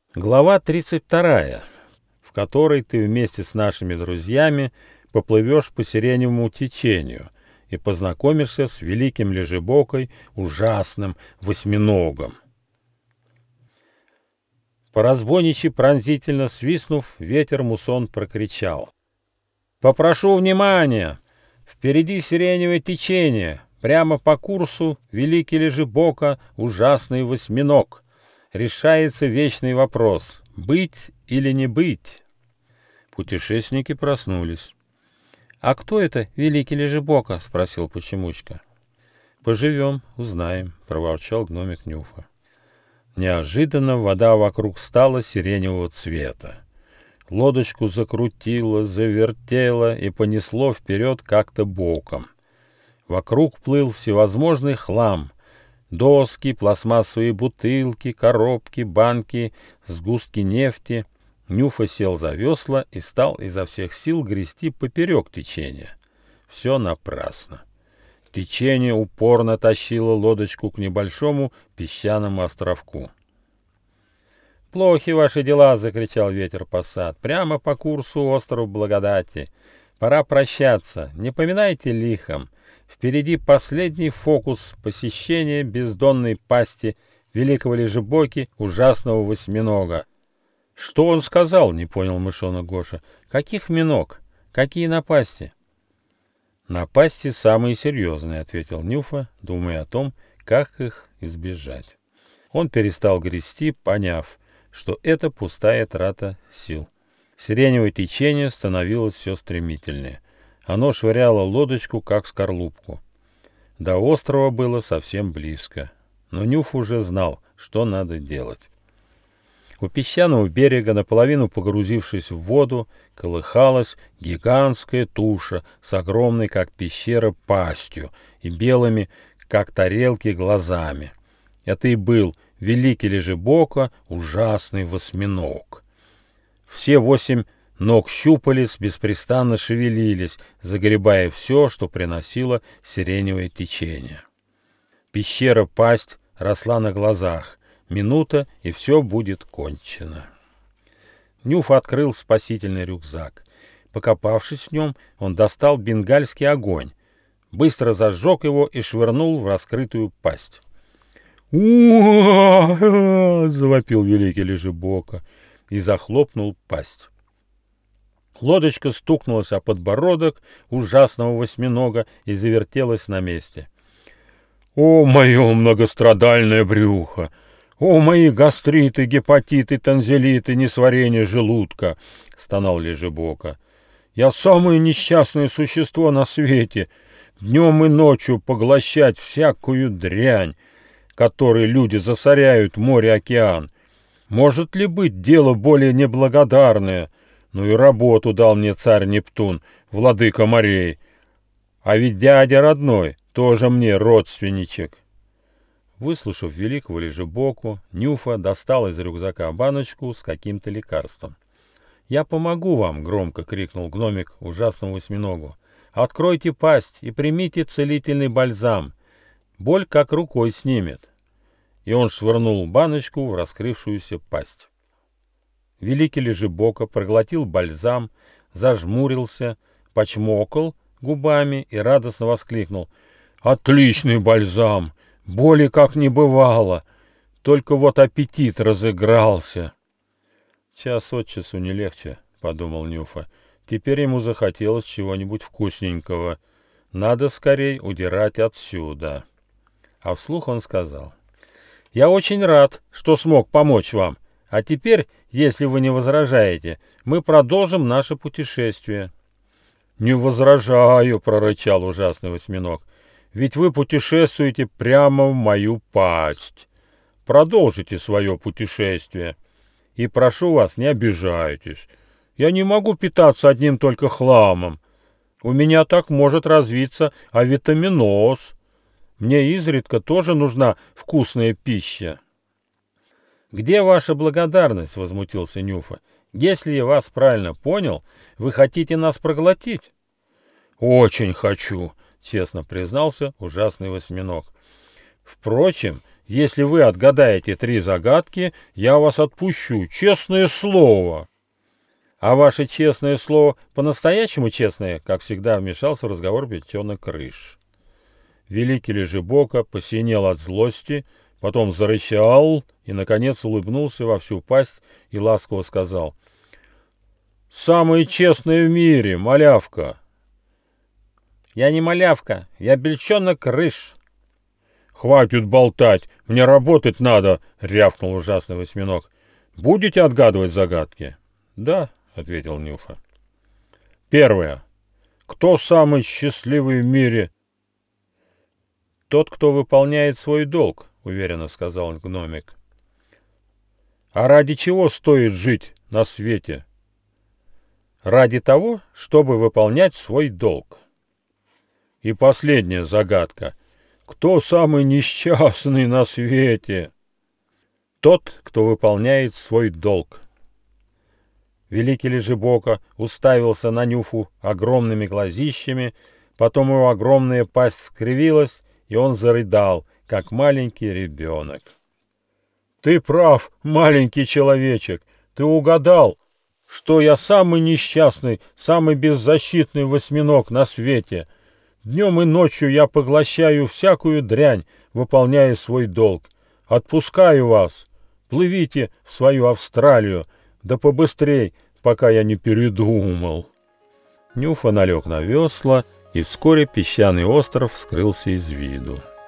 Глава 32, в которой ты вместе с нашими друзьями поплывешь по сиреневому течению и познакомишься с великим лежебокой, ужасным восьминогом. По-разбойничьи пронзительно свистнув, ветер муссон прокричал: «Попрошу внимания! Впереди сиреневое течение, прямо по курсу великий лежебока, ужасный восьминог. Решается вечный вопрос: быть или не быть?» Путешественники проснулись. «А кто это, великий лежебока?» — спросил Почемучка. «Поживем, узнаем», — проворчал гномик Нюфа. Неожиданно вода вокруг стала сиреневого цвета. Лодочку закрутило, завертело и понесло вперед как-то боком. Вокруг плыл всевозможный хлам: доски, пластмассовые бутылки, коробки, банки, сгустки нефти. Нюфа сел за весла и стал изо всех сил грести поперек течения. Все напрасно. Течение упорно тащило лодочку к небольшому песчаному островку. «Плохи ваши дела!» — закричал ветер Пассат. «Прямо по курсу острова Благодати. Пора прощаться. Не поминайте лихом. Впереди последний фокус посещения бездонной пасти великого лежебоки, ужасного восьминога». «Что он сказал?» — не понял мышонок Гоша. «Каких миног? Какие напасти?» «Напасти самые серьезные», — ответил Нюфа, думая о том, как их избежать. Он перестал грести, поняв, что это пустая трата сил. Сиреневое течение становилось все стремительнее. Оно швыряло лодочку, как скорлупку. До острова было совсем близко, но Нюф уже знал, что надо делать. У песчаного берега, наполовину погрузившись в воду, колыхалась гигантская туша с огромной, как пещера, пастью и белыми, как тарелки, глазами. Это и был великий лежебока, ужасный восьминог. Все 8 ног щупалец беспрестанно шевелились, загребая все, что приносило сиреневое течение. Пещера-пасть росла на глазах. Минута, и все будет кончено. Нюф открыл спасительный рюкзак. Покопавшись в нем, он достал бенгальский огонь, быстро зажег его и швырнул в раскрытую пасть. «У-а-а!» — завопил великий лежебока и захлопнул пасть. Лодочка стукнулась о подбородок ужасного восьминога и завертелась на месте. «О, мое многострадальное брюхо! О, мои гастриты, гепатиты, танзелиты, несварение желудка!» — стонал лежебока. «Я самое несчастное существо на свете, днем и ночью поглощать всякую дрянь, которой люди засоряют море-океан. Может ли быть дело более неблагодарное? Ну и работу дал мне царь Нептун, владыка морей. А ведь дядя родной тоже мне родственничек». Выслушав великого лежебоку, Нюфа достал из рюкзака баночку с каким-то лекарством. «Я помогу вам!» — громко крикнул гномик ужасному восьминогу. «Откройте пасть и примите целительный бальзам. Боль как рукой снимет». И он швырнул баночку в раскрывшуюся пасть. Великий лежебока проглотил бальзам, зажмурился, почмокал губами и радостно воскликнул: «Отличный бальзам! Боли как не бывало! Только вот аппетит разыгрался!» «Час от часу не легче», — подумал Нюфа. «Теперь ему захотелось чего-нибудь вкусненького. Надо скорей удирать отсюда». А вслух он сказал: «Я очень рад, что смог помочь вам. А теперь, если вы не возражаете, мы продолжим наше путешествие». «Не возражаю», — прорычал ужасный восьминог. «Ведь вы путешествуете прямо в мою пасть. Продолжите свое путешествие. И прошу вас, не обижайтесь. Я не могу питаться одним только хламом. У меня так может развиться авитаминоз. Мне изредка тоже нужна вкусная пища». «Где ваша благодарность?» — возмутился Нюфа. «Если я вас правильно понял, вы хотите нас проглотить?» «Очень хочу», — честно признался ужасный восьминог. «Впрочем, Если вы отгадаете 3 загадки, я вас отпущу, честное слово. А ваше честное слово по-настоящему честное, как всегда вмешался в разговор бетенок Рыж. Великий Лежебока посинел от злости, потом зарычал и, наконец, улыбнулся во всю пасть и ласково сказал: «Самое честное в мире, малявка!» «Я не малявка, я бельчонок Рыж!» «Хватит болтать, мне работать надо!» — рявкнул ужасный восьминог. «Будете отгадывать загадки?» «Да», — ответил Нюфа. Первое. Кто самый счастливый в мире? Тот, кто выполняет свой долг, уверенно сказал гномик. А ради чего стоит жить на свете? Ради того, чтобы выполнять свой долг. И последняя загадка. Кто самый несчастный на свете? Тот, кто выполняет свой долг. Великий Лежебока уставился на Нюфу огромными глазищами, потом его огромная пасть скривилась, и он зарыдал, как маленький ребенок. «Ты прав, маленький человечек, ты угадал, что я самый несчастный, самый беззащитный восьминог на свете. Днем и ночью я поглощаю всякую дрянь, выполняя свой долг. Отпускаю вас, плывите в свою Австралию, да побыстрей, пока я не передумал». Нюфа налег на весла, и вскоре песчаный остров скрылся из виду.